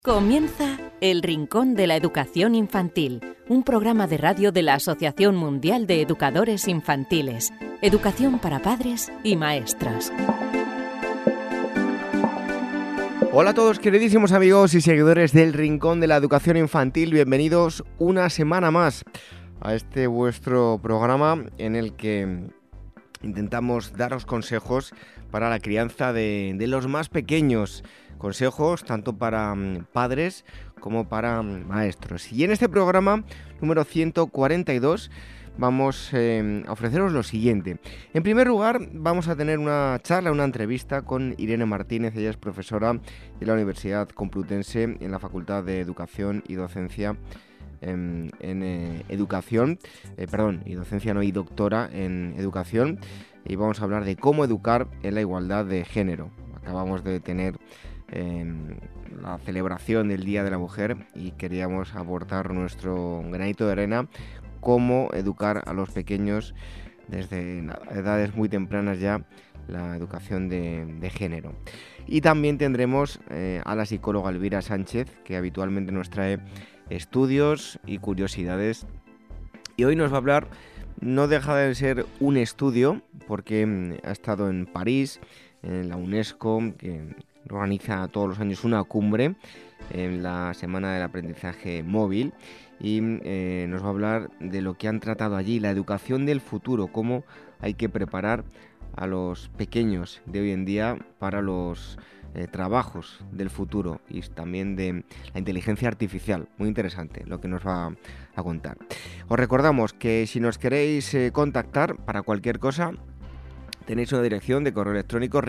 Comienza El Rincón de la Educación Infantil, un programa de radio de la Asociación Mundial de Educadores Infantiles. Educación para padres y maestros. Hola a todos, queridísimos amigos y seguidores del Rincón de la Educación Infantil. Bienvenidos una semana más a este vuestro programa en el que intentamos daros consejos para la crianza de los más pequeños. Consejos tanto para padres como para maestros. Y en este programa número 142 vamos a ofreceros lo siguiente. En primer lugar, vamos a tener una charla, una entrevista con Irene Martínez. Ella es profesora de la Universidad Complutense en la Facultad de Educación y Docencia y doctora en educación. Y vamos a hablar de cómo educar en la igualdad de género. Acabamos de tener la celebración del Día de la Mujer y queríamos aportar nuestro granito de arena, cómo educar a los pequeños desde edades muy tempranas ya, la educación de género. Y también tendremos a la psicóloga Elvira Sánchez, que habitualmente nos trae estudios y curiosidades, y hoy nos va a hablar, no deja de ser un estudio, porque ha estado en París, en la UNESCO, que organiza todos los años una cumbre en la Semana del Aprendizaje Móvil, y nos va a hablar de lo que han tratado allí, la educación del futuro, cómo hay que preparar a los pequeños de hoy en día para los trabajos del futuro, y también de la inteligencia artificial. Muy interesante lo que nos va a contar. Os recordamos que si nos queréis contactar para cualquier cosa, tenéis una dirección de correo electrónico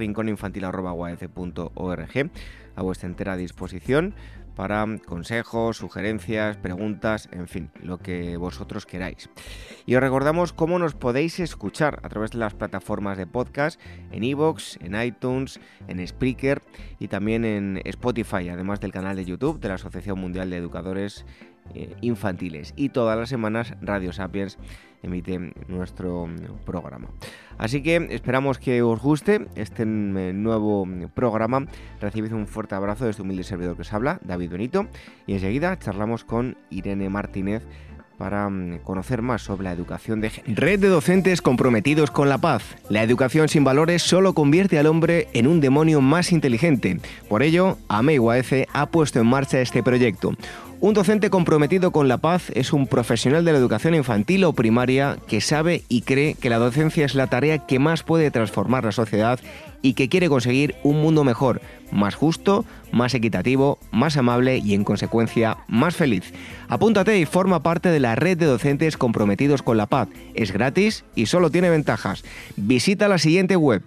rinconinfantil@uac.org a vuestra entera disposición para consejos, sugerencias, preguntas, en fin, lo que vosotros queráis. Y os recordamos cómo nos podéis escuchar a través de las plataformas de podcast, en iVoox, en iTunes, en Spreaker y también en Spotify, además del canal de YouTube de la Asociación Mundial de Educadores Infantiles. Y todas las semanas Radio Sapiens emite nuestro programa. Así que esperamos que os guste este nuevo programa. Recibid un fuerte abrazo de este humilde servidor que os habla, David Benito, y enseguida charlamos con Irene Martínez para conocer más sobre la educación de género. Red de docentes comprometidos con la paz. La educación sin valores solo convierte al hombre en un demonio más inteligente. Por ello, AME UAC ha puesto en marcha este proyecto. Un docente comprometido con la paz es un profesional de la educación infantil o primaria que sabe y cree que la docencia es la tarea que más puede transformar la sociedad y que quiere conseguir un mundo mejor, más justo, más equitativo, más amable y, en consecuencia, más feliz. Apúntate y forma parte de la red de docentes comprometidos con la paz. Es gratis y solo tiene ventajas. Visita la siguiente web: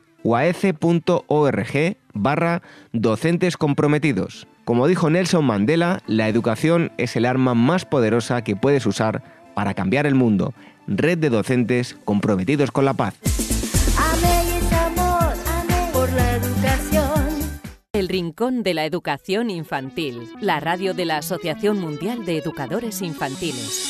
uac.org/docentes comprometidos. Como dijo Nelson Mandela, la educación es el arma más poderosa que puedes usar para cambiar el mundo. Red de docentes comprometidos con la paz. Por la educación. El Rincón de la Educación Infantil, la radio de la Asociación Mundial de Educadores Infantiles.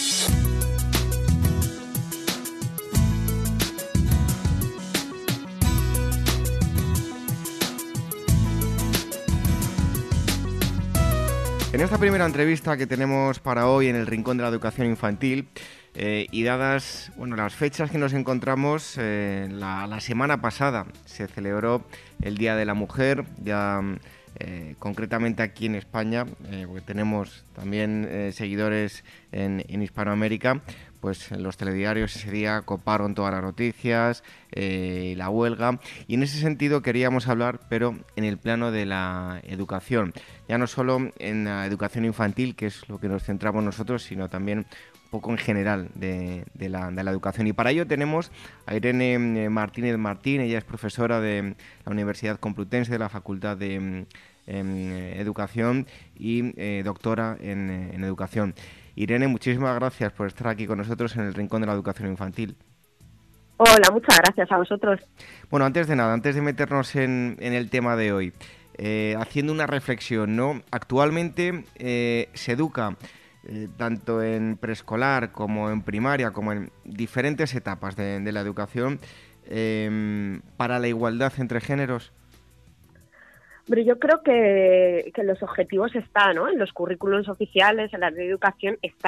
En esta primera entrevista que tenemos para hoy en el Rincón de la Educación Infantil, y dadas las fechas que nos encontramos, la semana pasada se celebró el Día de la Mujer, ya concretamente aquí en España, porque tenemos también seguidores en Hispanoamérica. Pues los telediarios ese día coparon todas las noticias, la huelga, y en ese sentido queríamos hablar, pero en el plano de la educación, ya no solo en la educación infantil, que es lo que nos centramos nosotros, sino también un poco en general de la educación. Y para ello tenemos a Irene Martínez Martín. Ella es profesora de la Universidad Complutense, de la Facultad de Educación, y doctora en educación. Irene, muchísimas gracias por estar aquí con nosotros en el Rincón de la Educación Infantil. Hola, muchas gracias a vosotros. Bueno, antes de nada, antes de meternos en el tema de hoy, haciendo una reflexión, ¿no? Actualmente se educa tanto en preescolar como en primaria, como en diferentes etapas de la educación, para la igualdad entre géneros. Pero yo creo que los objetivos están, ¿no? En los currículums oficiales, en la ley de educación, está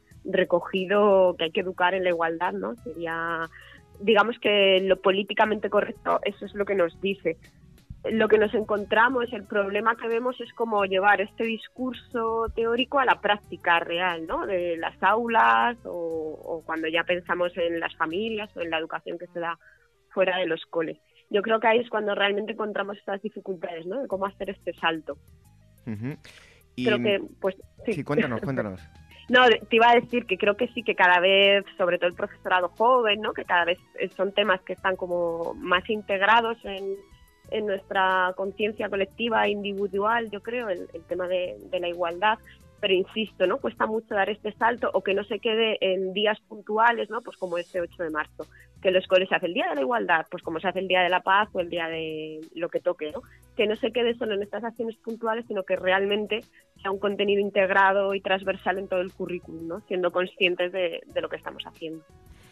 recogido que hay que educar en la igualdad, ¿no? Sería, digamos que lo políticamente correcto, eso es lo que nos dice. Lo que nos encontramos, el problema que vemos es cómo llevar este discurso teórico a la práctica real, ¿no? De las aulas o cuando ya pensamos en las familias o en la educación que se da fuera de los coles. Yo creo que ahí es cuando realmente encontramos estas dificultades, ¿no? De cómo hacer este salto. Uh-huh. Y... Creo que, pues, sí. Sí, cuéntanos. No, te iba a decir que creo que sí, que cada vez, sobre todo el profesorado joven, ¿no? Que cada vez son temas que están como más integrados en nuestra conciencia colectiva e individual, yo creo, el tema de la igualdad. Pero insisto, ¿no? Cuesta mucho dar este salto o que no se quede en días puntuales, ¿no? Pues como este 8 de marzo, que en los coles se hace el Día de la Igualdad, pues como se hace el Día de la Paz o el Día de lo que toque, ¿no? Que no se quede solo en estas acciones puntuales, sino que realmente sea un contenido integrado y transversal en todo el currículum, ¿no? Siendo conscientes de lo que estamos haciendo.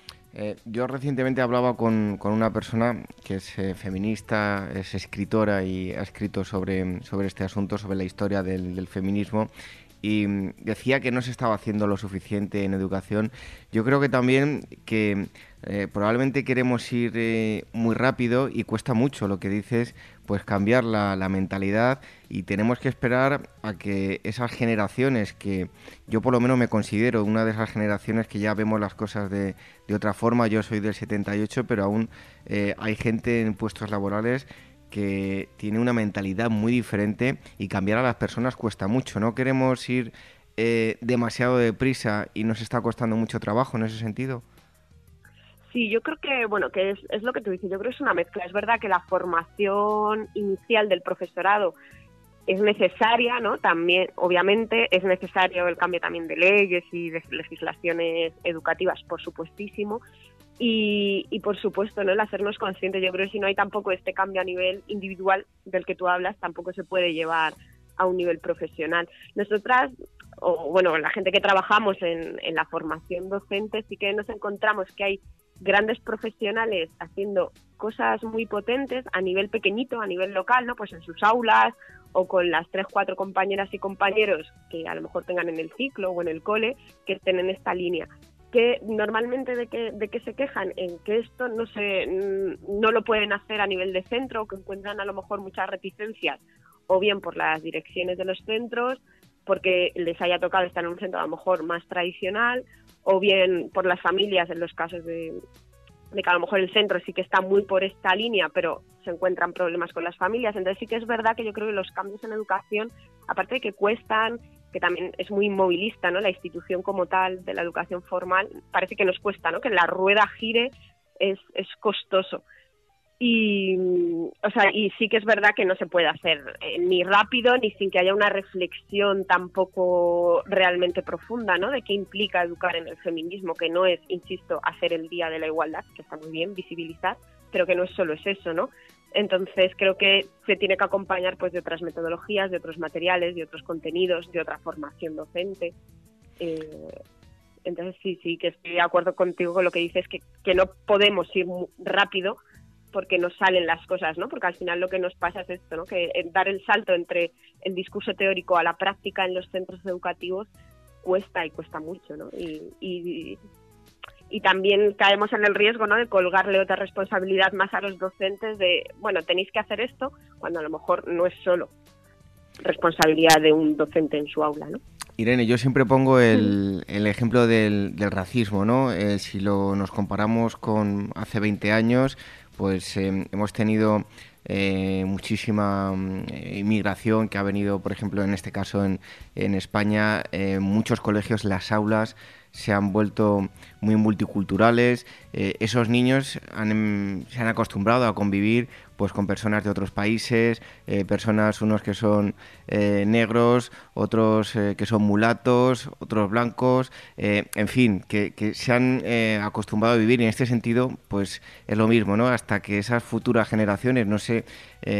Yo recientemente hablaba con una persona que es feminista, es escritora y ha escrito sobre este asunto, sobre la historia del feminismo, y decía que no se estaba haciendo lo suficiente en educación. Yo creo que también que probablemente queremos ir muy rápido y cuesta mucho, lo que dices, pues cambiar la mentalidad, y tenemos que esperar a que esas generaciones, que yo por lo menos me considero una de esas generaciones que ya vemos las cosas de otra forma. Yo soy del 78, pero aún hay gente en puestos laborales que tiene una mentalidad muy diferente, y cambiar a las personas cuesta mucho. No queremos ir demasiado deprisa y nos está costando mucho trabajo en ese sentido. Sí, yo creo que, bueno, que es lo que tú dices, yo creo que es una mezcla. Es verdad que la formación inicial del profesorado es necesaria, ¿no? También, obviamente, es necesario el cambio también de leyes y de legislaciones educativas, por supuestísimo. Y por supuesto, ¿no? El hacernos conscientes. Yo creo que si no hay tampoco este cambio a nivel individual del que tú hablas, tampoco se puede llevar a un nivel profesional. Nosotras, o bueno, la gente que trabajamos en la formación docente, sí que nos encontramos que hay grandes profesionales haciendo cosas muy potentes a nivel pequeñito, a nivel local, ¿no? Pues en sus aulas o con las 3-4 compañeras y compañeros que a lo mejor tengan en el ciclo o en el cole, que estén en esta línea. Que normalmente de que se quejan en que esto no lo pueden hacer a nivel de centro, o que encuentran a lo mejor muchas reticencias, o bien por las direcciones de los centros, porque les haya tocado estar en un centro a lo mejor más tradicional, o bien por las familias, en los casos de que a lo mejor el centro sí que está muy por esta línea, pero se encuentran problemas con las familias. Entonces sí que es verdad que yo creo que los cambios en educación, aparte de que cuestan, que también es muy inmovilista, ¿no? La institución como tal de la educación formal, parece que nos cuesta, ¿no? Que la rueda gire es costoso. Y sí que es verdad que no se puede hacer ni rápido ni sin que haya una reflexión tampoco realmente profunda, ¿no? De qué implica educar en el feminismo, que no es, insisto, hacer el Día de la Igualdad, que está muy bien, visibilizar, pero que no es solo eso, ¿no? Entonces creo que se tiene que acompañar pues de otras metodologías, de otros materiales, de otros contenidos, de otra formación docente. Entonces sí que estoy de acuerdo contigo con lo que dices, que no podemos ir muy rápido porque nos salen las cosas, ¿no? Porque al final lo que nos pasa es esto, ¿no? Que dar el salto entre el discurso teórico a la práctica en los centros educativos cuesta mucho, ¿no? Y también caemos en el riesgo, ¿no? De colgarle otra responsabilidad más a los docentes de, bueno, tenéis que hacer esto, cuando a lo mejor no es solo responsabilidad de un docente en su aula, ¿no? Irene, yo siempre pongo el ejemplo del racismo, ¿no? Si nos comparamos con hace 20 años, pues hemos tenido muchísima inmigración que ha venido, por ejemplo, en este caso en España, muchos colegios, las aulas se han vuelto muy multiculturales. Esos niños se han acostumbrado a convivir pues con personas de otros países, unos que son negros, otros que son mulatos, otros blancos, en fin, que se han acostumbrado a vivir. Y en este sentido, pues es lo mismo, ¿no? Hasta que esas futuras generaciones no se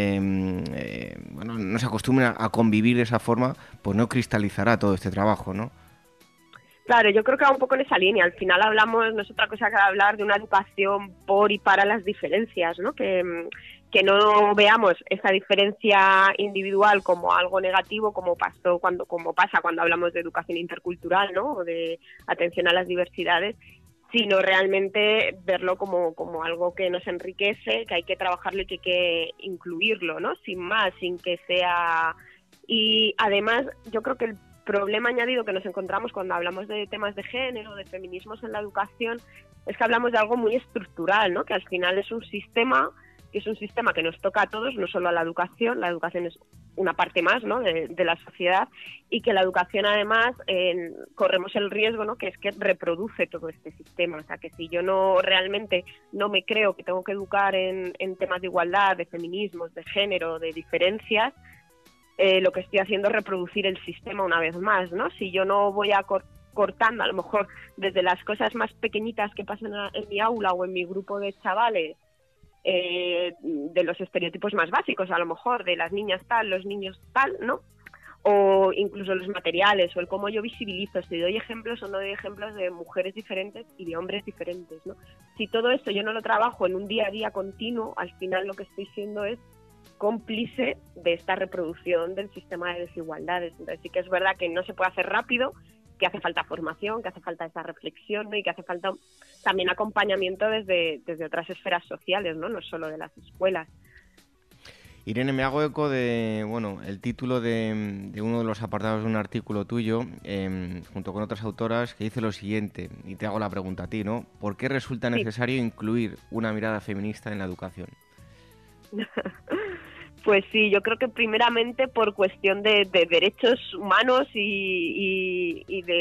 acostumbren a convivir de esa forma, pues no cristalizará todo este trabajo, ¿no? Claro, yo creo que va un poco en esa línea. Al final no es otra cosa que hablar de una educación por y para las diferencias, ¿no? Que que no veamos esa diferencia individual como algo negativo, como pasa cuando hablamos de educación intercultural, ¿no? O de atención a las diversidades, sino realmente verlo como algo que nos enriquece, que hay que trabajarlo y que hay que incluirlo, ¿no? Sin más, sin que sea... Y además, yo creo que el problema añadido que nos encontramos cuando hablamos de temas de género, de feminismos en la educación, es que hablamos de algo muy estructural, ¿no? Que al final es un sistema que nos toca a todos, no solo a la educación es una parte más, ¿no? de la sociedad, y que la educación además corremos el riesgo, ¿no? Que es que reproduce todo este sistema, o sea que si yo realmente no me creo que tengo que educar en temas de igualdad, de feminismos, de género, de diferencias, lo que estoy haciendo es reproducir el sistema una vez más, ¿no? Si yo no voy a cortando a lo mejor desde las cosas más pequeñitas que pasan en mi aula o en mi grupo de chavales, de los estereotipos más básicos, a lo mejor, de las niñas tal, los niños tal, ¿no? O incluso los materiales, o el cómo yo visibilizo, si doy ejemplos o no doy ejemplos de mujeres diferentes y de hombres diferentes, ¿no? Si todo esto yo no lo trabajo en un día a día continuo, al final lo que estoy siendo es cómplice de esta reproducción del sistema de desigualdades. Entonces sí que es verdad que no se puede hacer rápido, que hace falta formación, que hace falta esa reflexión, ¿no? Y que hace falta también acompañamiento desde otras esferas sociales, no solo de las escuelas. Irene, me hago eco de, el título de uno de los apartados de un artículo tuyo, junto con otras autoras, que dice lo siguiente, y te hago la pregunta a ti, ¿no? ¿Por qué resulta necesario incluir una mirada feminista en la educación? Pues sí, yo creo que primeramente por cuestión de derechos humanos y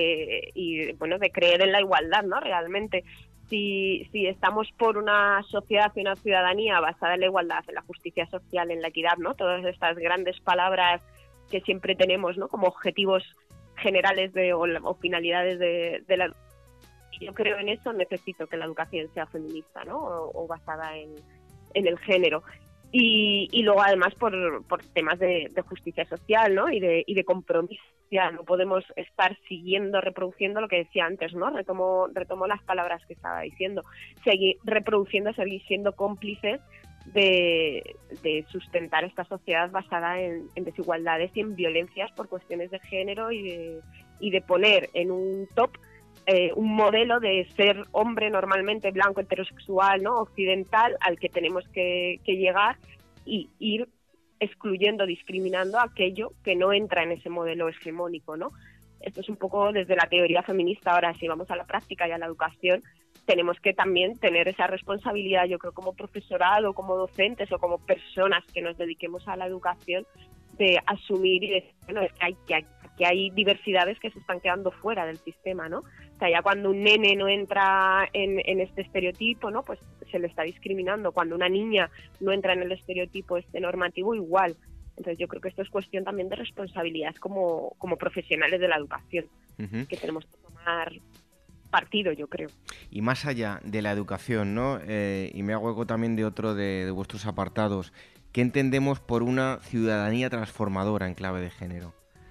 de creer en la igualdad, ¿no? Realmente, si estamos por una sociedad y una ciudadanía basada en la igualdad, en la justicia social, en la equidad, ¿no? Todas estas grandes palabras que siempre tenemos, ¿no? Como objetivos generales o finalidades de la... Yo creo en eso, necesito que la educación sea feminista, ¿no? O basada en el género. Y luego además por temas de justicia social, ¿no? y de compromiso. Ya no podemos estar reproduciendo lo que decía antes, ¿no? Retomo las palabras que estaba diciendo. Seguir reproduciendo, seguir siendo cómplices de sustentar esta sociedad basada en desigualdades y en violencias por cuestiones de género y de poner en un top un modelo de ser hombre normalmente blanco, heterosexual, ¿no? Occidental, al que tenemos que llegar y ir excluyendo, discriminando aquello que no entra en ese modelo hegemónico, ¿no? Esto es un poco desde la teoría feminista. Ahora, si vamos a la práctica y a la educación, tenemos que también tener esa responsabilidad, yo creo, como profesorado, como docentes o como personas que nos dediquemos a la educación, de asumir y decir, bueno, es que hay diversidades que se están quedando fuera del sistema, ¿no? O sea, ya cuando un nene no entra en este estereotipo, ¿no? Pues se le está discriminando. Cuando una niña no entra en el estereotipo normativo, igual. Entonces yo creo que esto es cuestión también de responsabilidad como profesionales de la educación, que tenemos que tomar partido, yo creo. Y más allá de la educación, ¿no? Y me hago eco también de otro de vuestros apartados. ¿Qué entendemos por una ciudadanía transformadora en clave de género?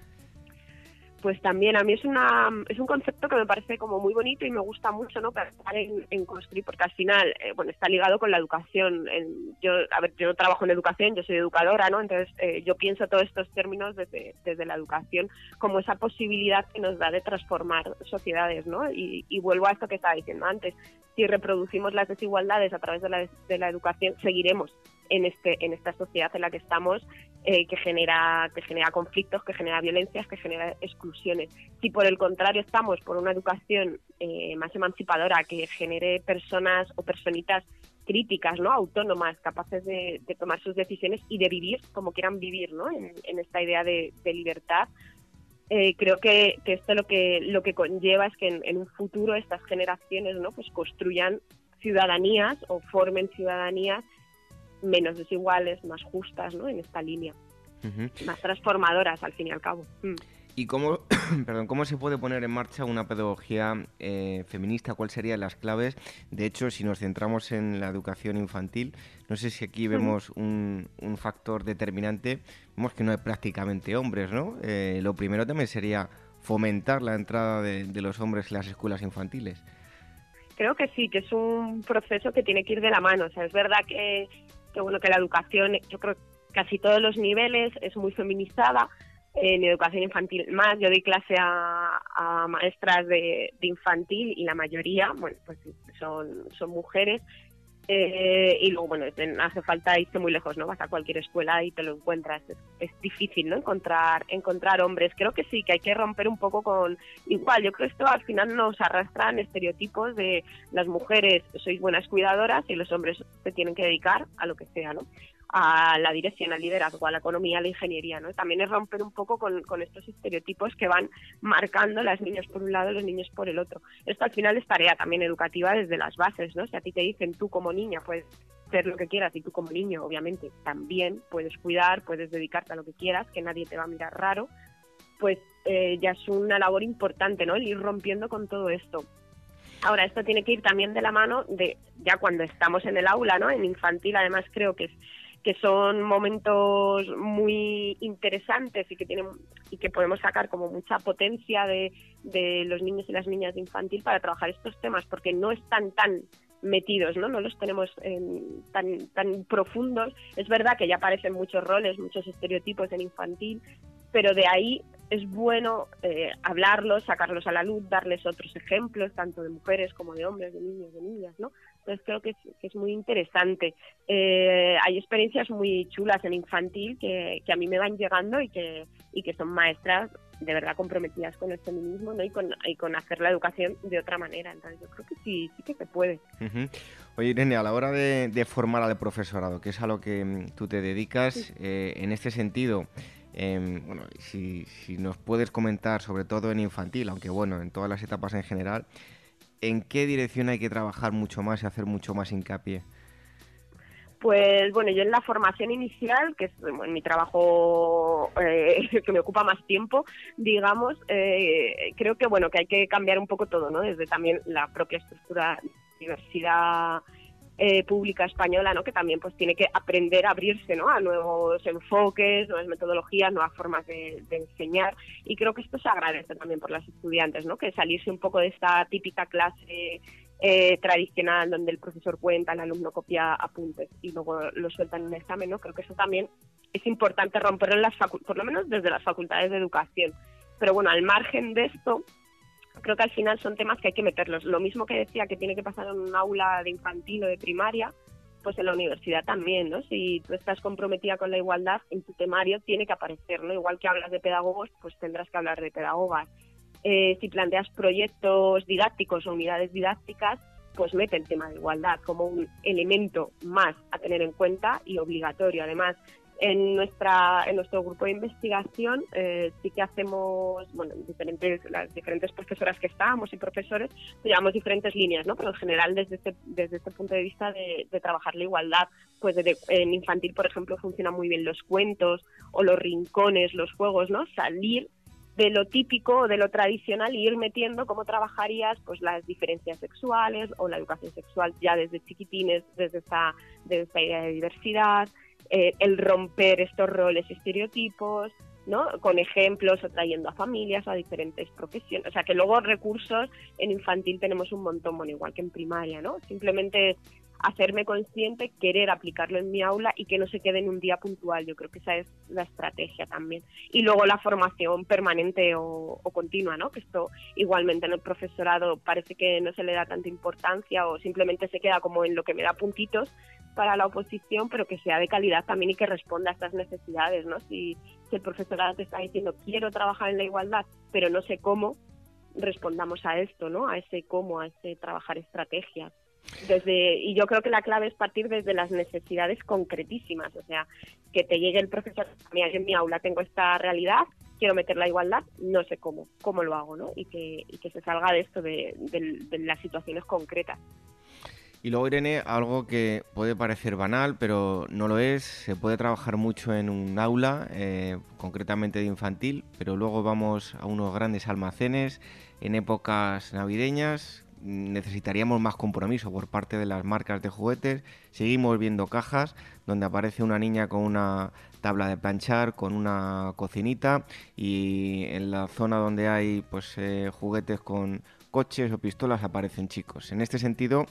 Pues también a mí es un concepto que me parece como muy bonito y me gusta mucho, ¿no? Pensar en construir, porque al final, está ligado con la educación. Yo no trabajo en educación, yo soy educadora, ¿no? Entonces yo pienso todos estos términos desde la educación como esa posibilidad que nos da de transformar sociedades, ¿no? Y vuelvo a esto que estaba diciendo antes. Si reproducimos las desigualdades a través de la educación, seguiremos en esta sociedad en la que estamos, que genera conflictos, que genera violencias, que genera exclusiones. Si por el contrario estamos por una educación más emancipadora, que genere personas o personitas críticas, ¿no? Autónomas, capaces de tomar sus decisiones y de vivir como quieran vivir, ¿no? En esta idea de libertad, creo que esto lo que conlleva es que en un futuro estas generaciones, ¿no? Pues construyan ciudadanías o formen ciudadanías menos desiguales, más justas, ¿no? En esta línea, más transformadoras al fin y al cabo. ¿Y cómo se puede poner en marcha una pedagogía feminista? ¿Cuáles serían las claves? De hecho, si nos centramos en la educación infantil, no sé si aquí vemos un factor determinante. Vemos que no hay prácticamente hombres, ¿no? Lo primero también sería fomentar la entrada de los hombres en las escuelas infantiles. Creo que sí, que es un proceso que tiene que ir de la mano. O sea, es verdad que que bueno, que la educación, yo creo que casi todos los niveles es muy feminizada. En educación infantil más, yo doy clase a maestras de infantil y la mayoría, bueno, pues son mujeres. Y luego, bueno, hace falta irse muy lejos, ¿no? Vas a cualquier escuela y te lo encuentras. Es difícil, ¿no? Encontrar hombres. Creo que sí, que hay que romper un poco con... Igual, yo creo que esto al final nos arrastran estereotipos de las mujeres sois buenas cuidadoras y los hombres se tienen que dedicar a lo que sea, ¿no? A la dirección, al liderazgo, a la economía, a la ingeniería, ¿no? También es romper un poco con estos estereotipos que van marcando las niñas por un lado, los niños por el otro. Esto al final es tarea también educativa desde las bases, ¿no? Si a ti te dicen tú como niña puedes hacer lo que quieras y tú como niño obviamente también puedes cuidar, puedes dedicarte a lo que quieras, que nadie te va a mirar raro, pues ya es una labor importante, ¿no? El ir rompiendo con todo esto. Ahora, esto tiene que ir también de la mano de ya cuando estamos en el aula, ¿no? En infantil, además creo que son momentos muy interesantes y que podemos sacar como mucha potencia de los niños y las niñas de infantil para trabajar estos temas, porque no están tan metidos, ¿no? No los tenemos tan profundos. Es verdad que ya aparecen muchos roles, muchos estereotipos en infantil, pero de ahí es bueno hablarlos, sacarlos a la luz, darles otros ejemplos, tanto de mujeres como de hombres, de niños, de niñas, ¿no? Entonces creo que es muy interesante. Hay experiencias muy chulas en infantil que a mí me van llegando y que son maestras de verdad comprometidas con el feminismo, ¿no? y con hacer la educación de otra manera. Entonces yo creo que sí que se puede. Uh-huh. Oye, Irene, a la hora de formar al profesorado, que es a lo que tú te dedicas, sí. En este sentido... bueno, si nos puedes comentar, sobre todo en infantil, aunque bueno, en todas las etapas en general, ¿en qué dirección hay que trabajar mucho más y hacer mucho más hincapié? Pues bueno, yo en la formación inicial, que es mi trabajo que me ocupa más tiempo, digamos, creo que bueno, que hay que cambiar un poco todo, ¿no? Desde también la propia estructura de universidad pública española, ¿no? Que también pues tiene que aprender a abrirse, ¿no? A nuevos enfoques, nuevas metodologías, nuevas formas de enseñar, y creo que esto se agradece también por las estudiantes, ¿no? Que salirse un poco de esta típica clase tradicional donde el profesor cuenta, el alumno copia apuntes y luego lo suelta en un examen, ¿no? Creo que eso también es importante romperlo por lo menos desde las facultades de educación. Pero bueno, al margen de esto, creo que al final son temas que hay que meterlos. Lo mismo que decía que tiene que pasar en un aula de infantil o de primaria, pues en la universidad también, ¿no? Si tú estás comprometida con la igualdad, en tu temario tiene que aparecer, ¿no? Igual que hablas de pedagogos, pues tendrás que hablar de pedagogas. Si planteas proyectos didácticos o unidades didácticas, pues mete el tema de igualdad como un elemento más a tener en cuenta y obligatorio. Además, en nuestro grupo de investigación sí que hacemos, bueno, las diferentes profesoras que estábamos y profesores, llevamos diferentes líneas, ¿no? Pero en general desde este punto de vista de trabajar la igualdad, pues en infantil, por ejemplo, funcionan muy bien los cuentos o los rincones, los juegos, ¿no? Salir de lo típico o de lo tradicional y ir metiendo cómo trabajarías pues las diferencias sexuales o la educación sexual ya desde chiquitines, desde esta idea de diversidad, el romper estos roles y estereotipos, ¿no? Con ejemplos o trayendo a familias o a diferentes profesiones. O sea que luego recursos en infantil tenemos un montón, bueno, igual que en primaria, ¿no? Simplemente hacerme consciente, querer aplicarlo en mi aula y que no se quede en un día puntual. Yo creo que esa es la estrategia también. Y luego la formación permanente o continua, ¿no? Que esto igualmente en el profesorado parece que no se le da tanta importancia o simplemente se queda como en lo que me da puntitos para la oposición, pero que sea de calidad también y que responda a estas necesidades, ¿no? Si el profesorado te está diciendo quiero trabajar en la igualdad, pero no sé cómo, respondamos a esto, ¿no? A ese cómo, a ese trabajar estrategias. Y yo creo que la clave es partir desde las necesidades concretísimas, o sea, que te llegue el profesor, mira, yo en mi aula tengo esta realidad, quiero meter la igualdad, no sé cómo lo hago, ¿no? Y que se salga de esto, de las situaciones concretas. Y luego, Irene, algo que puede parecer banal, pero no lo es, se puede trabajar mucho en un aula, concretamente de infantil, pero luego vamos a unos grandes almacenes en épocas navideñas. Necesitaríamos más compromiso por parte de las marcas de juguetes. Seguimos viendo cajas donde aparece una niña con una tabla de planchar, con una cocinita, y en la zona donde hay pues juguetes con coches o pistolas aparecen chicos. En este sentido,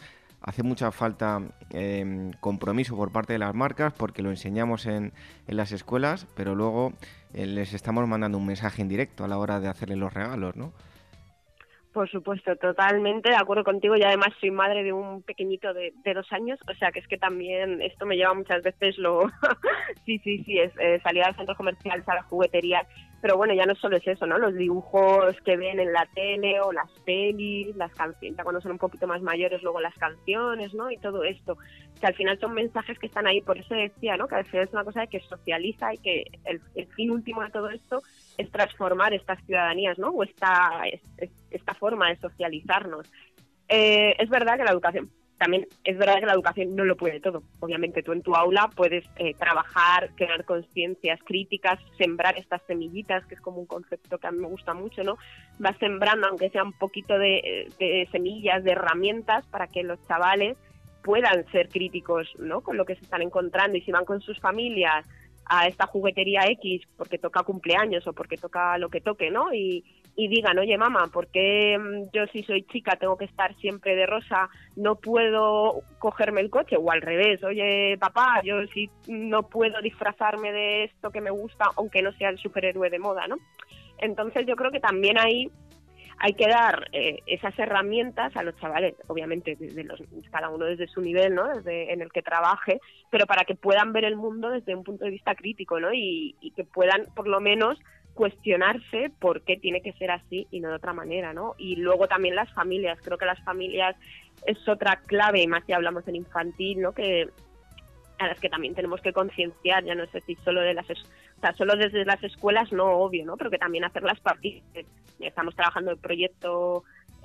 hace mucha falta compromiso por parte de las marcas, porque lo enseñamos en las escuelas, pero luego les estamos mandando un mensaje indirecto a la hora de hacerles los regalos, ¿no? Por supuesto, totalmente de acuerdo contigo, y además soy madre de un pequeñito de 2 años, o sea que es que también esto me lleva muchas veces sí, es salir al centro comercial, a la juguetería, pero bueno, ya no solo es eso, ¿no? Los dibujos que ven en la tele o las pelis, las canciones, ya cuando son un poquito más mayores, luego las canciones, ¿no? Y todo esto, que al final son mensajes que están ahí, por eso decía, ¿no? Que al final es una cosa que socializa y que el fin último de todo esto es transformar estas ciudadanías, ¿no? O esta forma de socializarnos. Es verdad que la educación, también es verdad que la educación no lo puede todo. Obviamente tú en tu aula puedes trabajar, crear conciencias críticas, sembrar estas semillitas, que es como un concepto que a mí me gusta mucho, ¿no? Vas sembrando, aunque sea un poquito de semillas, de herramientas, para que los chavales puedan ser críticos, ¿no? Con lo que se están encontrando, y si van con sus familias a esta juguetería X porque toca cumpleaños o porque toca lo que toque, ¿no? Y digan, oye, mamá, ¿por qué yo si soy chica tengo que estar siempre de rosa, no puedo cogerme el coche? O al revés, oye, papá, yo si no puedo disfrazarme de esto que me gusta, aunque no sea el superhéroe de moda, ¿no? Entonces yo creo que también ahí hay que dar esas herramientas a los chavales, obviamente cada uno desde su nivel, ¿no? Desde en el que trabaje, pero para que puedan ver el mundo desde un punto de vista crítico, ¿no? Y que puedan por lo menos cuestionarse por qué tiene que ser así y no de otra manera, ¿no? Y luego también las familias, creo que las familias es otra clave, y más si hablamos en infantil, ¿no? Que a las que también tenemos que concienciar, ya no sé si solo solo desde las escuelas, no, obvio, ¿no? Pero que también hacerlas partícipes. Estamos trabajando el proyecto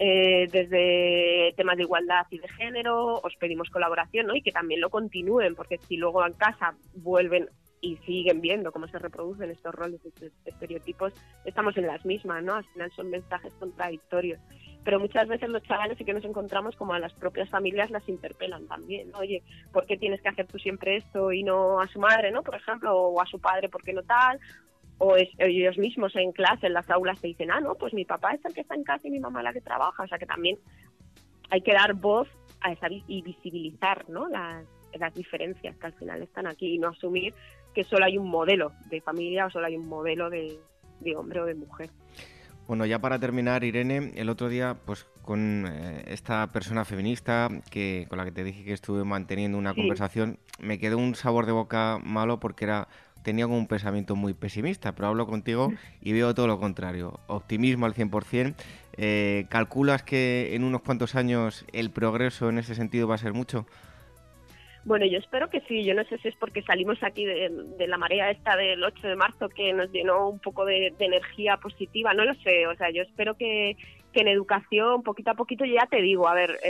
desde temas de igualdad y de género, os pedimos colaboración, ¿no? Y que también lo continúen, porque si luego en casa vuelven y siguen viendo cómo se reproducen estos roles, estos estereotipos, estamos en las mismas, ¿no? Al final son mensajes contradictorios. Pero muchas veces los chavales sí que nos encontramos como a las propias familias las interpelan también, ¿no? Oye, ¿por qué tienes que hacer tú siempre esto y no a su madre, ¿no? Por ejemplo, o a su padre, ¿por qué no tal? O ellos mismos en clase, en las aulas, te dicen, no, pues mi papá es el que está en casa y mi mamá la que trabaja. O sea que también hay que dar voz a esa y visibilizar, ¿no? Las diferencias que al final están aquí, y no asumir que solo hay un modelo de familia o solo hay un modelo de hombre o de mujer. Bueno, ya para terminar, Irene, el otro día, pues con esta persona feminista con la que te dije que estuve manteniendo una conversación, me quedó un sabor de boca malo porque tenía como un pensamiento muy pesimista, pero hablo contigo y veo todo lo contrario, optimismo al 100%. ¿Calculas que en unos cuantos años el progreso en ese sentido va a ser mucho? Bueno, yo espero que sí. Yo no sé si es porque salimos aquí de la marea esta del 8 de marzo que nos llenó un poco de energía positiva, no lo sé. O sea, yo espero que en educación, poquito a poquito, ya te digo, a ver,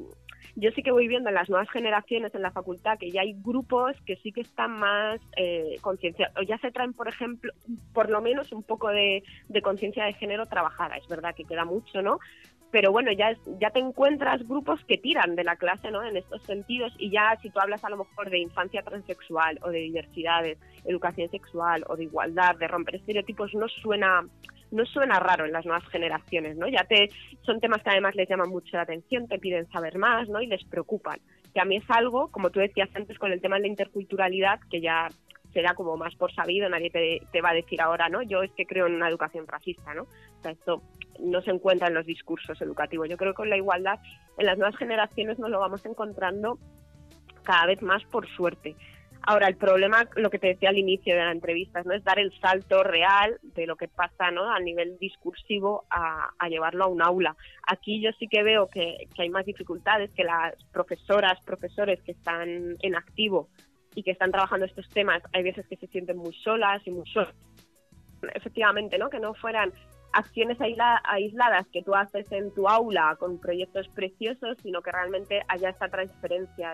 yo sí que voy viendo en las nuevas generaciones en la facultad que ya hay grupos que sí que están más concienciados, o ya se traen, por ejemplo, por lo menos un poco de conciencia de género trabajada. Es verdad que queda mucho, ¿no? Pero bueno, ya te encuentras grupos que tiran de la clase, ¿no? En estos sentidos, y ya si tú hablas a lo mejor de infancia transexual o de diversidades, educación sexual o de igualdad, de romper estereotipos, no suena raro en las nuevas generaciones, ¿no? Son temas que además les llaman mucho la atención, te piden saber más, ¿no? Y les preocupan. Que a mí es algo, como tú decías antes con el tema de la interculturalidad, que ya se da como más por sabido, nadie te va a decir ahora, ¿no? Yo es que creo en una educación racista, ¿no? O sea, esto no se encuentra en los discursos educativos. Yo creo que con la igualdad en las nuevas generaciones nos lo vamos encontrando cada vez más, por suerte. Ahora, el problema, lo que te decía al inicio de la entrevista, ¿no? Es dar el salto real de lo que pasa, ¿no? A nivel discursivo a llevarlo a un aula. Aquí yo sí que veo que hay más dificultades, que las profesores que están en activo y que están trabajando estos temas, hay veces que se sienten muy solas y muy solas. Efectivamente, ¿no? Que no fueran acciones aisladas que tú haces en tu aula con proyectos preciosos, sino que realmente haya esta transferencia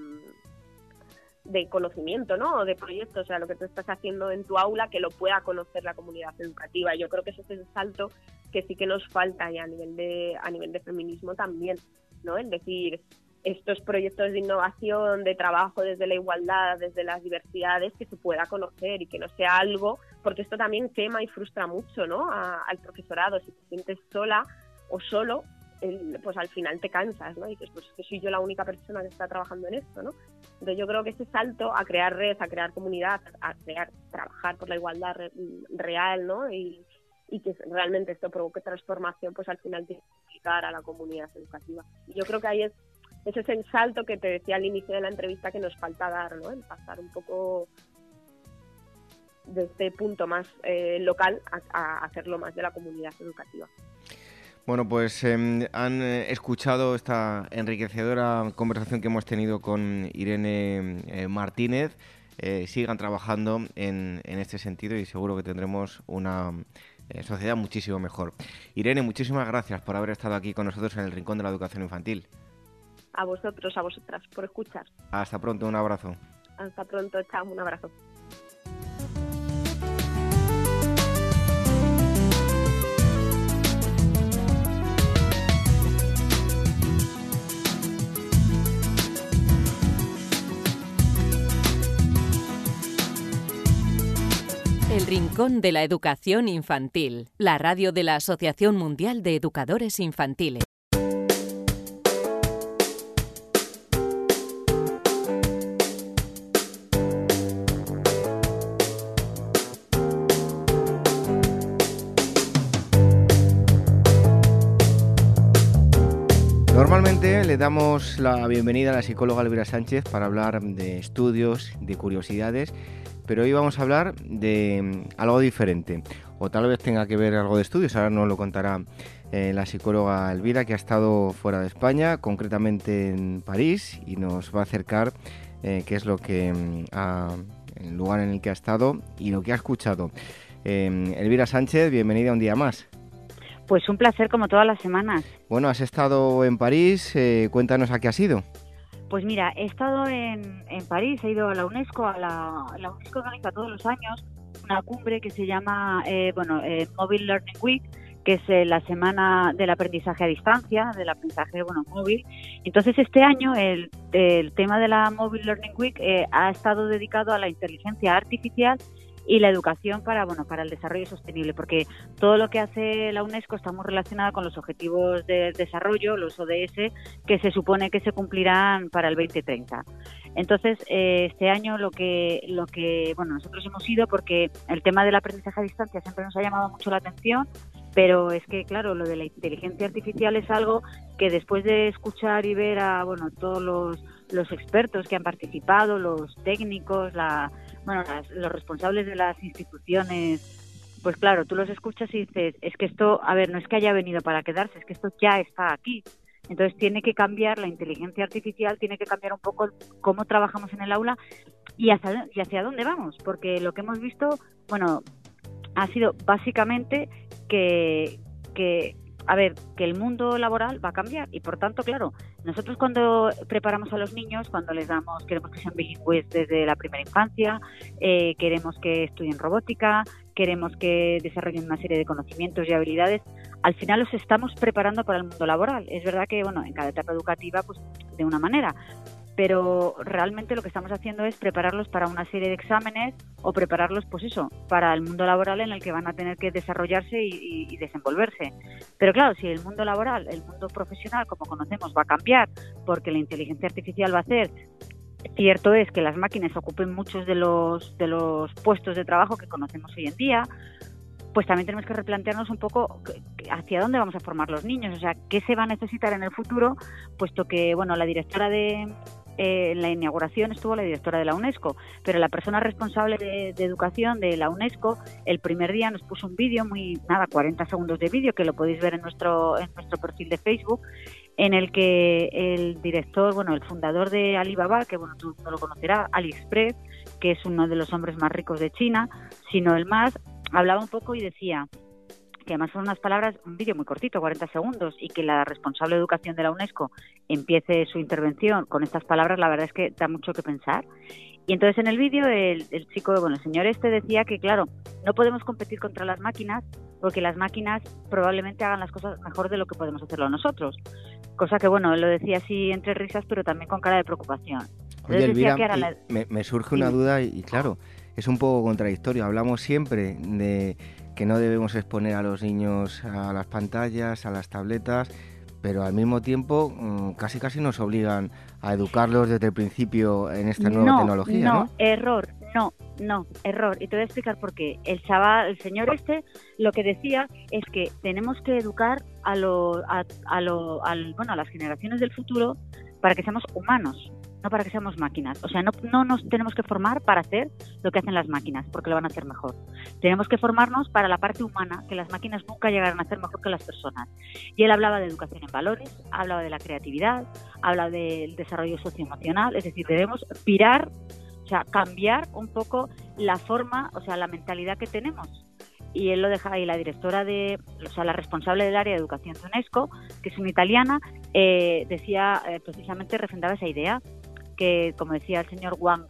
de conocimiento, ¿no? O de proyectos, o sea, lo que tú estás haciendo en tu aula, que lo pueda conocer la comunidad educativa. Yo creo que ese es el salto que sí que nos falta, y a nivel de feminismo también, ¿no? Es decir, estos proyectos de innovación, de trabajo desde la igualdad, desde las diversidades, que se pueda conocer y que no sea algo, porque esto también quema y frustra mucho, ¿no? Al profesorado. Si te sientes sola o solo, pues al final te cansas, ¿no? Y dices, pues que soy yo la única persona que está trabajando en esto, ¿no? Entonces yo creo que ese salto a crear red, a crear comunidad, trabajar por la igualdad real, ¿no? Y que realmente esto provoque transformación, pues al final tiene que implicar a la comunidad educativa. Y yo creo que ahí ese es el salto que te decía al inicio de la entrevista que nos falta dar, ¿no? El pasar un poco de este punto más local a hacerlo más de la comunidad educativa. Bueno, pues han escuchado esta enriquecedora conversación que hemos tenido con Irene Martínez. Sigan trabajando en este sentido y seguro que tendremos una sociedad muchísimo mejor. Irene, muchísimas gracias por haber estado aquí con nosotros en el Rincón de la Educación Infantil. A vosotros, a vosotras, por escuchar. Hasta pronto, un abrazo. Hasta pronto, chao, un abrazo. El Rincón de la Educación Infantil, la radio de la Asociación Mundial de Educadores Infantiles. Normalmente le damos la bienvenida a la psicóloga Elvira Sánchez para hablar de estudios, de curiosidades, pero hoy vamos a hablar de algo diferente, o tal vez tenga que ver algo de estudios. Ahora nos lo contará la psicóloga Elvira, que ha estado fuera de España, concretamente en París, y nos va a acercar qué es lo que el lugar en el que ha estado y lo que ha escuchado. Elvira Sánchez, bienvenida un día más. Pues un placer, como todas las semanas. Bueno, has estado en París, cuéntanos a qué has ido. Pues mira, he estado en París, he ido a la UNESCO. La UNESCO organiza todos los años una cumbre que se llama Mobile Learning Week, que es la semana del aprendizaje a distancia, del aprendizaje móvil. Entonces este año el tema de la Mobile Learning Week ha estado dedicado a la inteligencia artificial y la educación para el desarrollo sostenible, porque todo lo que hace la UNESCO está muy relacionado con los objetivos de desarrollo, los ODS, que se supone que se cumplirán para el 2030. Entonces, este año lo que nosotros hemos ido porque el tema del aprendizaje a distancia siempre nos ha llamado mucho la atención, pero es que, claro, lo de la inteligencia artificial es algo que después de escuchar y ver a todos los expertos que han participado, los técnicos, los responsables de las instituciones, pues claro, tú los escuchas y dices, es que esto, no es que haya venido para quedarse, es que esto ya está aquí. Entonces tiene que cambiar la inteligencia artificial, tiene que cambiar un poco cómo trabajamos en el aula y hacia dónde vamos, porque lo que hemos visto, ha sido básicamente que el mundo laboral va a cambiar y por tanto, claro, nosotros cuando preparamos a los niños, queremos que sean bilingües desde la primera infancia, queremos que estudien robótica, queremos que desarrollen una serie de conocimientos y habilidades. Al final los estamos preparando para el mundo laboral. Es verdad que, en cada etapa educativa, pues de una manera, pero realmente lo que estamos haciendo es prepararlos para una serie de exámenes o prepararlos, para el mundo laboral en el que van a tener que desarrollarse y desenvolverse. Pero claro, si el mundo laboral, el mundo profesional, como conocemos, va a cambiar porque la inteligencia artificial va a hacer, cierto es que las máquinas ocupen muchos de los puestos de trabajo que conocemos hoy en día, pues también tenemos que replantearnos un poco hacia dónde vamos a formar los niños, o sea, qué se va a necesitar en el futuro, puesto que, la directora en la inauguración estuvo la directora de la UNESCO, pero la persona responsable de educación de la UNESCO el primer día nos puso un vídeo 40 segundos de vídeo, que lo podéis ver en nuestro perfil de Facebook, en el que el director, el fundador de Alibaba, que todo el mundo lo conocerá, AliExpress, que es uno de los hombres más ricos de China, sino el más, hablaba un poco y decía que además fueron unas palabras, un vídeo muy cortito, 40 segundos, y que la responsable de educación de la UNESCO empiece su intervención con estas palabras, la verdad es que da mucho que pensar. Y entonces en el vídeo el chico, el señor decía que, claro, no podemos competir contra las máquinas porque las máquinas probablemente hagan las cosas mejor de lo que podemos hacerlo nosotros. Cosa que, él lo decía así entre risas, pero también con cara de preocupación. Oye, Elvira, me surge una duda y claro, es un poco contradictorio. Hablamos siempre de que no debemos exponer a los niños a las pantallas, a las tabletas, pero al mismo tiempo casi nos obligan a educarlos desde el principio en esta nueva tecnología, ¿no? Error. Y te voy a explicar por qué. El señor lo que decía es que tenemos que educar a las generaciones del futuro para que seamos humanos, no para que seamos máquinas. O sea, no nos tenemos que formar para hacer lo que hacen las máquinas, porque lo van a hacer mejor. Tenemos que formarnos para la parte humana, que las máquinas nunca llegarán a hacer mejor que las personas. Y él hablaba de educación en valores, hablaba de la creatividad, hablaba del desarrollo socioemocional, es decir, debemos cambiar un poco la forma, o sea, la mentalidad que tenemos. Y él lo deja ahí, la directora la responsable del área de educación de UNESCO, que es una italiana, decía, precisamente refrendaba esa idea, que como decía el señor Juan,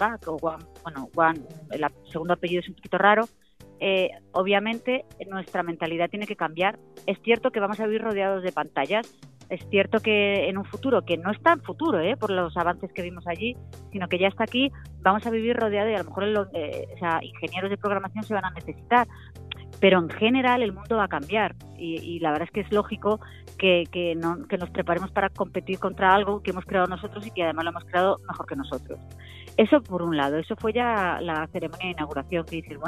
el segundo apellido es un poquito raro, obviamente nuestra mentalidad tiene que cambiar. Es cierto que vamos a vivir rodeados de pantallas, es cierto que en un futuro, que no es tan futuro por los avances que vimos allí, sino que ya está aquí, vamos a vivir rodeados y a lo mejor ingenieros de programación se van a necesitar, pero en general el mundo va a cambiar y la verdad es que es lógico que nos preparemos para competir contra algo que hemos creado nosotros y que además lo hemos creado mejor que nosotros. Eso por un lado, eso fue ya la ceremonia de inauguración, que dices,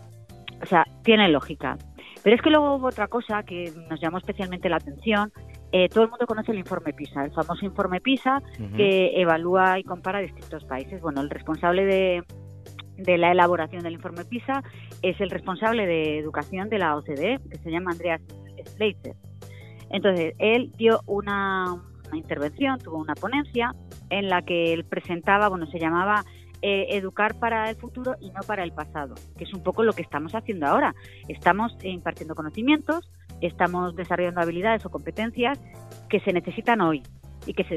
tiene lógica. Pero es que luego hubo otra cosa que nos llamó especialmente la atención. Todo el mundo conoce el informe PISA, el famoso informe PISA, que evalúa y compara distintos países. Bueno, el responsable de la elaboración del informe PISA es el responsable de educación de la OCDE, que se llama Andreas Schleicher. Entonces, él dio una intervención, tuvo una ponencia en la que él presentaba, se llamaba educar para el futuro y no para el pasado, que es un poco lo que estamos haciendo ahora. Estamos impartiendo conocimientos, estamos desarrollando habilidades o competencias que se necesitan hoy y que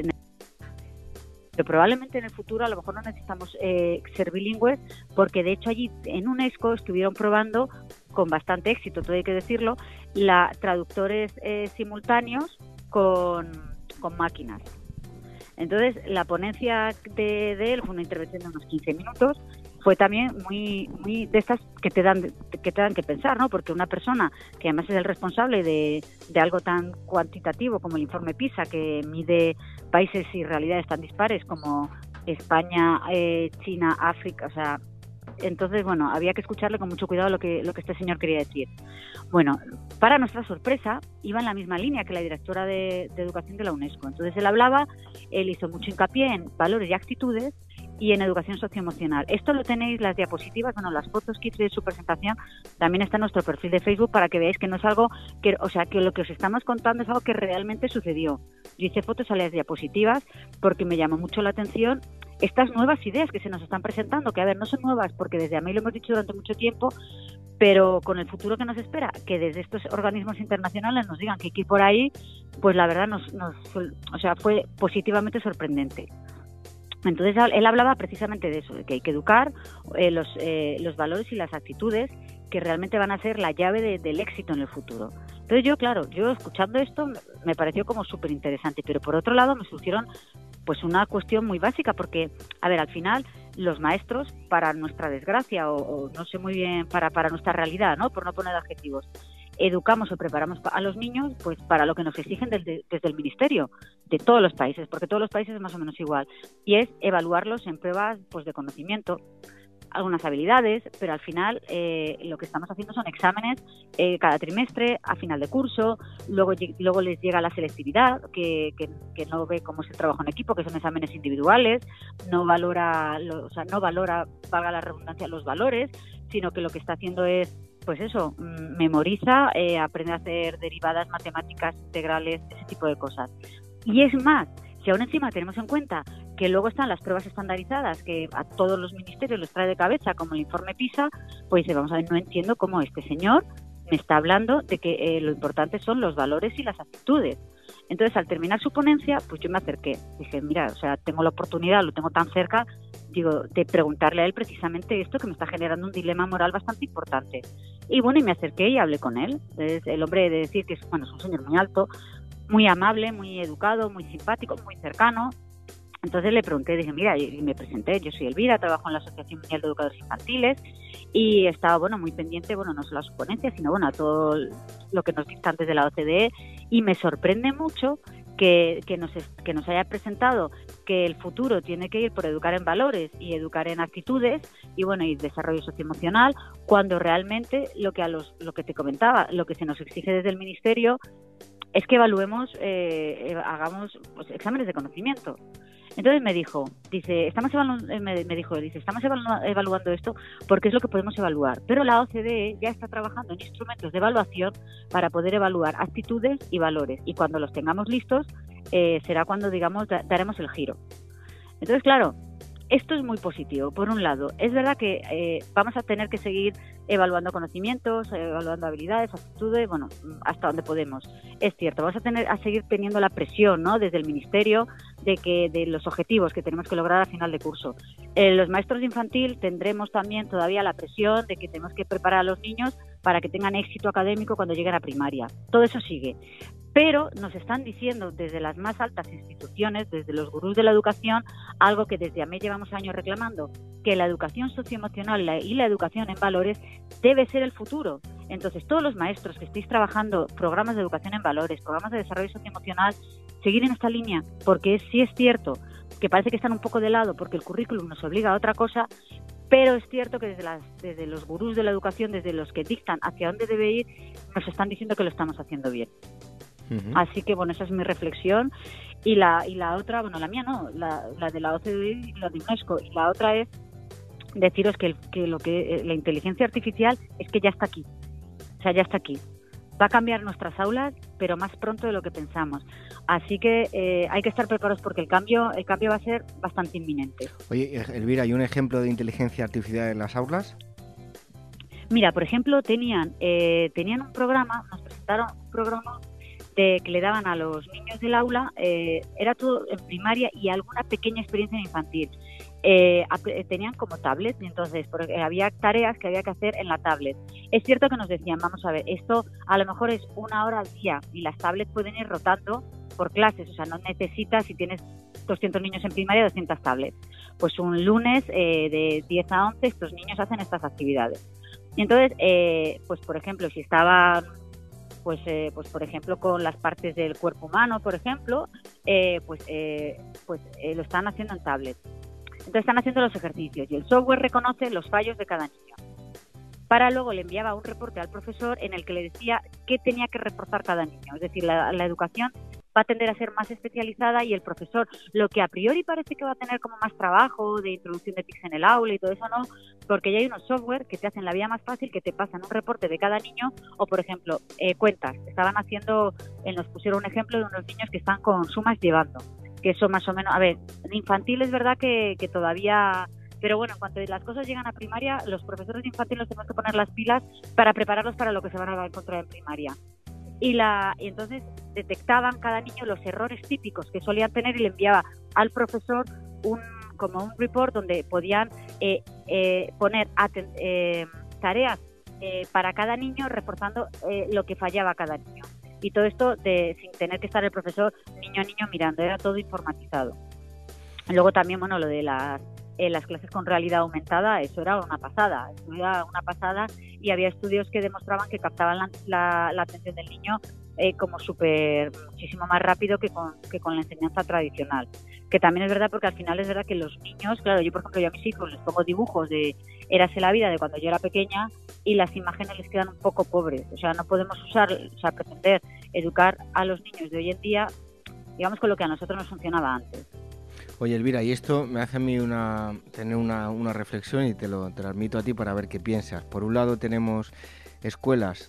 pero probablemente en el futuro a lo mejor no necesitamos ser bilingües, porque de hecho allí en UNESCO estuvieron probando con bastante éxito, todo hay que decirlo, traductores simultáneos con máquinas. Entonces la ponencia de él fue una intervención de unos 15 minutos, fue también muy de estas que te dan que pensar, ¿no? Porque una persona que además es el responsable de algo tan cuantitativo como el informe PISA, que mide países y realidades tan dispares como España, China, África, entonces, había que escucharle con mucho cuidado lo que este señor quería decir. Bueno, para nuestra sorpresa, iba en la misma línea que la directora de Educación de la UNESCO. Entonces, él hizo mucho hincapié en valores y actitudes y en educación socioemocional. Esto lo tenéis, las diapositivas, las fotos que hice de su presentación, también está en nuestro perfil de Facebook para que veáis que no es algo que lo que os estamos contando es algo que realmente sucedió. Yo hice fotos a las diapositivas porque me llamó mucho la atención estas nuevas ideas que se nos están presentando, que no son nuevas porque desde a mí lo hemos dicho durante mucho tiempo, pero con el futuro que nos espera, que desde estos organismos internacionales nos digan que hay que ir por ahí, pues la verdad fue positivamente sorprendente. Entonces él hablaba precisamente de eso, de que hay que educar los valores y las actitudes que realmente van a ser la llave del éxito en el futuro. Entonces yo escuchando esto me pareció como súper interesante, pero por otro lado me surgieron una cuestión muy básica, porque, al final los maestros, para nuestra desgracia, o no sé muy bien, para nuestra realidad, ¿no? Por no poner adjetivos, educamos o preparamos a los niños pues para lo que nos exigen desde el ministerio de todos los países, porque todos los países es más o menos igual, y es evaluarlos en pruebas de conocimiento, algunas habilidades, pero al final lo que estamos haciendo son exámenes cada trimestre, a final de curso, luego les llega la selectividad, que no ve cómo es el trabajo en equipo, que son exámenes individuales, no valora, valga la redundancia, los valores, sino que lo que está haciendo es, memoriza, aprende a hacer derivadas matemáticas, integrales, ese tipo de cosas. Y es más, si aún encima tenemos en cuenta que luego están las pruebas estandarizadas que a todos los ministerios les trae de cabeza, como el informe PISA, pues vamos a ver, no entiendo cómo este señor me está hablando de que lo importante son los valores y las actitudes. Entonces, al terminar su ponencia, pues yo me acerqué. Dije, mira, tengo la oportunidad, lo tengo tan cerca, de preguntarle a él precisamente esto que me está generando un dilema moral bastante importante. Y me acerqué y hablé con él. Entonces, el hombre, de decir que es un señor muy alto, muy amable, muy educado, muy simpático, muy cercano. Entonces le pregunté, dije, mira, y me presenté, yo soy Elvira, trabajo en la Asociación Mundial de Educadores Infantiles y estaba, muy pendiente, no solo a su ponencia, sino a todo lo que nos dictan desde la OCDE, y me sorprende mucho que nos haya presentado que el futuro tiene que ir por educar en valores y educar en actitudes y desarrollo socioemocional, cuando realmente lo que te comentaba, lo que se nos exige desde el Ministerio es que evaluemos, hagamos exámenes de conocimiento. Entonces me dijo, estamos evaluando esto porque es lo que podemos evaluar, pero la OCDE ya está trabajando en instrumentos de evaluación para poder evaluar actitudes y valores, y cuando los tengamos listos será cuando, digamos, daremos el giro. Entonces, claro, esto es muy positivo. Por un lado, es verdad que vamos a tener que seguir evaluando conocimientos, evaluando habilidades, actitudes, hasta donde podemos. Es cierto, vamos a seguir teniendo la presión, ¿no?, desde el Ministerio de los objetivos que tenemos que lograr a final de curso. Los maestros de infantil tendremos también todavía la presión de que tenemos que preparar a los niños para que tengan éxito académico cuando lleguen a primaria. Todo eso sigue. Pero nos están diciendo desde las más altas instituciones, desde los gurús de la educación, algo que desde AME llevamos años reclamando, que la educación socioemocional y la educación en valores debe ser el futuro. Entonces, todos los maestros que estéis trabajando programas de educación en valores, programas de desarrollo socioemocional, seguir en esta línea, porque sí es cierto que parece que están un poco de lado porque el currículum nos obliga a otra cosa, pero es cierto que desde los gurús de la educación, desde los que dictan hacia dónde debe ir, nos están diciendo que lo estamos haciendo bien. Uh-huh. Así que, esa es mi reflexión. Y la otra, la mía no, la de la OCDE y la de UNESCO. Y la otra es deciros que la inteligencia artificial es que ya está aquí. O sea, ya está aquí. Va a cambiar nuestras aulas, pero más pronto de lo que pensamos. Así que hay que estar preparados porque el cambio va a ser bastante inminente. Oye, Elvira, ¿hay un ejemplo de inteligencia artificial en las aulas? Mira, por ejemplo, tenían un programa, nos presentaron un programa que le daban a los niños del aula, era todo en primaria y alguna pequeña experiencia en infantil. Tenían como tablet, entonces había tareas que había que hacer en la tablet. Es cierto que nos decían, vamos a ver, esto a lo mejor es 1 hora al día y las tablets pueden ir rotando por clases, o sea, no necesitas, si tienes 200 niños en primaria, 200 tablets. Pues un lunes de 10 a 11 estos niños hacen estas actividades. Y entonces, pues por ejemplo, si estaban por ejemplo, con las partes del cuerpo humano, por ejemplo, lo están haciendo en tablet. Entonces están haciendo los ejercicios y el software reconoce los fallos de cada niño. Para luego le enviaba un reporte al profesor en el que le decía qué tenía que reforzar cada niño. Es decir, la educación va a tender a ser más especializada y el profesor, lo que a priori parece que va a tener como más trabajo de introducción de TICs en el aula y todo eso, no, porque ya hay unos software que te hacen la vida más fácil, que te pasan un reporte de cada niño o, por ejemplo, cuentas. Estaban haciendo, nos pusieron un ejemplo de unos niños que están con sumas llevando, que eso más o menos, a ver, en infantil es verdad que todavía... Pero en cuanto las cosas llegan a primaria, los profesores de infantil nos tenemos que poner las pilas para prepararlos para lo que se van a encontrar en primaria. Y entonces detectaban cada niño los errores típicos que solían tener y le enviaba al profesor como un report donde podían poner tareas para cada niño, reforzando lo que fallaba cada niño. Y todo esto sin tener que estar el profesor niño a niño mirando, era todo informatizado. Luego también, lo de las clases con realidad aumentada, eso era una pasada y había estudios que demostraban que captaban la atención del niño como muchísimo más rápido que con la enseñanza tradicional, que también es verdad porque al final es verdad que los niños, claro, yo por ejemplo a mis hijos les pongo dibujos de Érase la vida de cuando yo era pequeña y las imágenes les quedan un poco pobres, o sea, no podemos pretender educar a los niños de hoy en día, digamos, con lo que a nosotros nos funcionaba antes. Oye, Elvira, y esto me hace a mí tener una reflexión y te lo admito a ti para ver qué piensas. Por un lado tenemos escuelas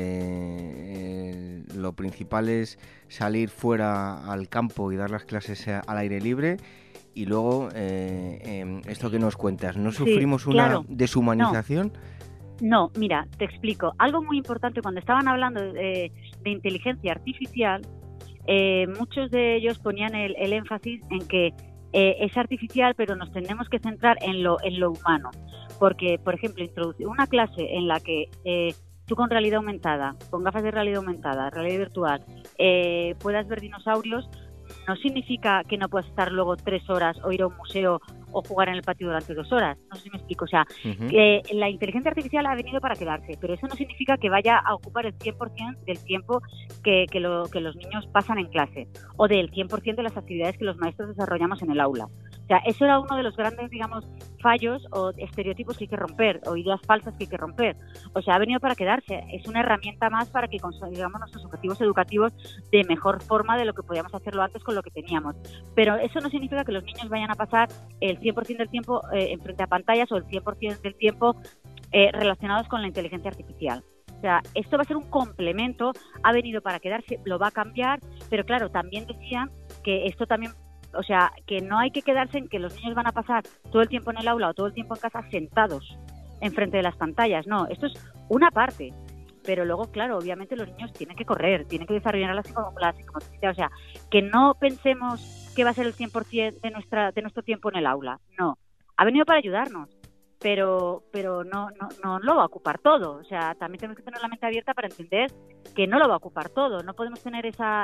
donde lo principal es salir fuera al campo y dar las clases al aire libre y luego esto que nos cuentas, ¿no sufrimos una deshumanización? No, mira, te explico. Algo muy importante, cuando estaban hablando de inteligencia artificial, muchos de ellos ponían el énfasis en que es artificial, pero nos tenemos que centrar en lo humano. Porque, por ejemplo, introducir una clase en la que tú con realidad aumentada, con gafas de realidad aumentada, realidad virtual, puedas ver dinosaurios, no significa que no puedas estar luego 3 horas o ir a un museo o jugar en el patio durante 2 horas. No sé si me explico. O sea, que la inteligencia artificial ha venido para quedarse, pero eso no significa que vaya a ocupar el 100% del tiempo que los niños pasan en clase o del 100% de las actividades que los maestros desarrollamos en el aula. O sea, eso era uno de los grandes, digamos, fallos o estereotipos que hay que romper o ideas falsas que hay que romper. O sea, ha venido para quedarse. Es una herramienta más para que consigamos nuestros objetivos educativos de mejor forma de lo que podíamos hacerlo antes con lo que teníamos. Pero eso no significa que los niños vayan a pasar el 100% del tiempo en frente a pantallas o el 100% del tiempo relacionados con la inteligencia artificial. O sea, esto va a ser un complemento, ha venido para quedarse, lo va a cambiar, pero claro, también decían que esto también, o sea, que no hay que quedarse en que los niños van a pasar todo el tiempo en el aula o todo el tiempo en casa sentados enfrente de las pantallas. No, esto es una parte. Pero luego, claro, obviamente los niños tienen que correr, tienen que desarrollar la psicomotricidad. O sea, que no pensemos que va a ser el 100% de nuestro tiempo en el aula. No, ha venido para ayudarnos, pero no lo va a ocupar todo. O sea, también tenemos que tener la mente abierta para entender que no lo va a ocupar todo. No podemos tener esa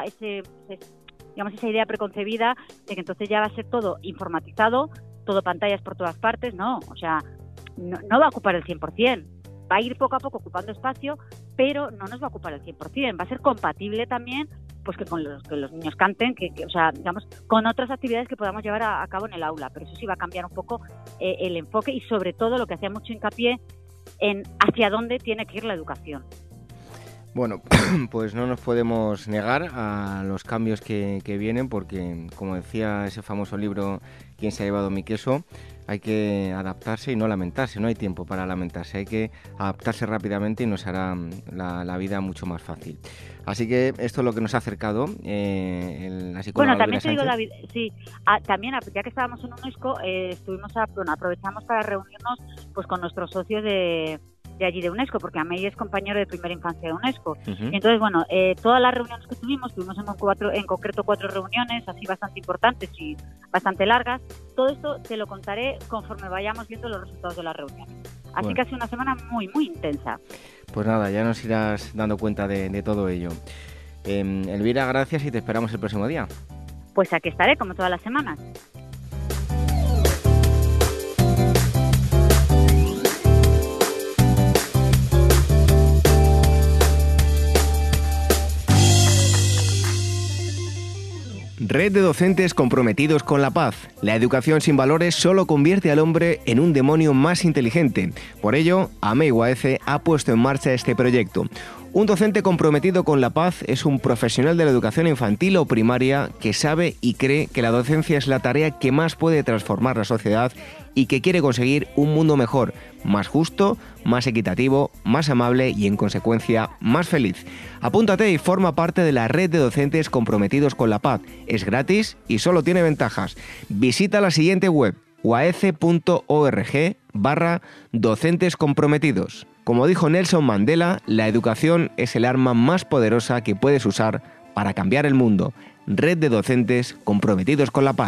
idea preconcebida de que entonces ya va a ser todo informatizado, todo pantallas por todas partes. No, o sea, no va a ocupar el 100%. Va a ir poco a poco ocupando espacio, pero no nos va a ocupar el 100%. Va a ser compatible también pues que con que los niños canten, o sea, digamos, con otras actividades que podamos llevar a cabo en el aula. Pero eso sí va a cambiar un poco el enfoque y sobre todo lo que hacía mucho hincapié en hacia dónde tiene que ir la educación. Bueno, pues no nos podemos negar a los cambios que vienen porque, como decía ese famoso libro ¿Quién se ha llevado mi queso?, hay que adaptarse y no lamentarse, no hay tiempo para lamentarse, hay que adaptarse rápidamente y nos hará la vida mucho más fácil. Así que esto es lo que nos ha acercado la psicóloga. Bueno, también te digo, Sánchez. David, sí, también ya que estábamos en UNESCO, aprovechamos para reunirnos pues con nuestros socios de allí de UNESCO, porque Amey es compañero de primera infancia de UNESCO. Y entonces, bueno, todas las reuniones que tuvimos en concreto 4 reuniones, así bastante importantes y bastante largas. Todo esto te lo contaré conforme vayamos viendo los resultados de las reuniones. Así que ha sido una semana muy, muy intensa. Pues nada, ya nos irás dando cuenta de todo ello. Elvira, gracias y te esperamos el próximo día. Pues aquí estaré, como todas las semanas. Red de docentes comprometidos con la paz. La educación sin valores solo convierte al hombre en un demonio más inteligente. Por ello, Amey UAEC ha puesto en marcha este proyecto. Un docente comprometido con la paz es un profesional de la educación infantil o primaria que sabe y cree que la docencia es la tarea que más puede transformar la sociedad y que quiere conseguir un mundo mejor, más justo, más equitativo, más amable y, en consecuencia, más feliz. Apúntate y forma parte de la red de docentes comprometidos con la paz. Es gratis y solo tiene ventajas. Visita la siguiente web, uaece.org/docentes comprometidos. Como dijo Nelson Mandela, la educación es el arma más poderosa que puedes usar para cambiar el mundo. Red de docentes comprometidos con la paz.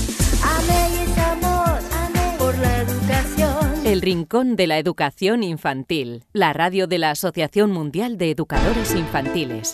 El Rincón de la Educación Infantil, la radio de la Asociación Mundial de Educadores Infantiles.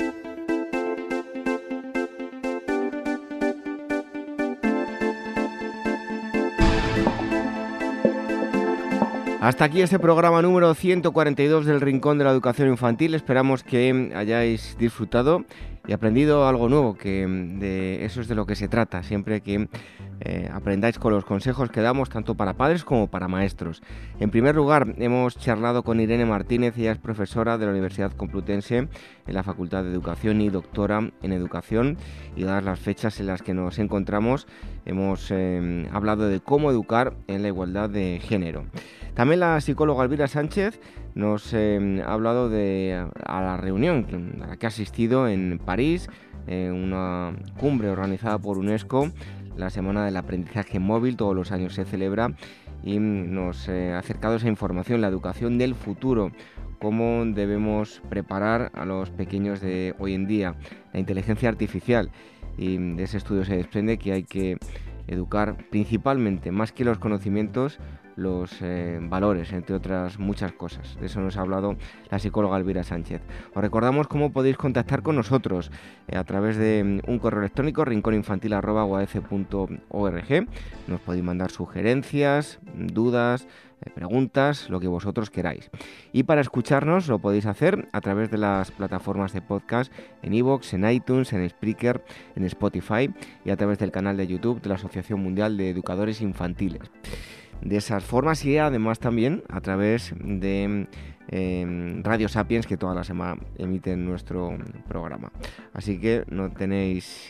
Hasta aquí este programa número 142 del Rincón de la Educación Infantil. Esperamos que hayáis disfrutado y aprendido algo nuevo, que de eso es de lo que se trata, siempre que aprendáis con los consejos que damos tanto para padres como para maestros. En primer lugar, hemos charlado con Irene Martínez, ella es profesora de la Universidad Complutense en la Facultad de Educación y doctora en Educación, y dadas las fechas en las que nos encontramos, hemos hablado de cómo educar en la igualdad de género. También la psicóloga Elvira Sánchez nos ha hablado a la reunión a la que ha asistido en París, una cumbre organizada por UNESCO, la Semana del Aprendizaje Móvil, todos los años se celebra, y nos ha acercado esa información, la educación del futuro, cómo debemos preparar a los pequeños de hoy en día, la inteligencia artificial, y de ese estudio se desprende que hay que educar principalmente, más que los conocimientos, los valores, entre otras muchas cosas. De eso nos ha hablado la psicóloga Elvira Sánchez. Os recordamos cómo podéis contactar con nosotros a través de un correo electrónico rinconinfantil@uaf.org. Nos podéis mandar sugerencias, dudas, preguntas, lo que vosotros queráis. Y para escucharnos lo podéis hacer a través de las plataformas de podcast en iVoox, en iTunes, en Spreaker, en Spotify y a través del canal de YouTube de la Asociación Mundial de Educadores Infantiles. De esas formas y además también a través de Radio Sapiens, que toda la semana emiten nuestro programa. Así que no tenéis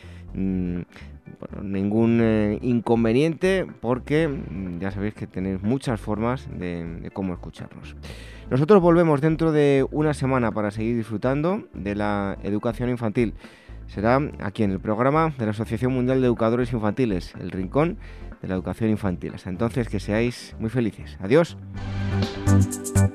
ningún inconveniente, porque ya sabéis que tenéis muchas formas de cómo escucharnos. Nosotros volvemos dentro de una semana para seguir disfrutando de la educación infantil. Será aquí en el programa de la Asociación Mundial de Educadores Infantiles, el Rincón de la Educación Infantil. Hasta entonces, que seáis muy felices. Adiós.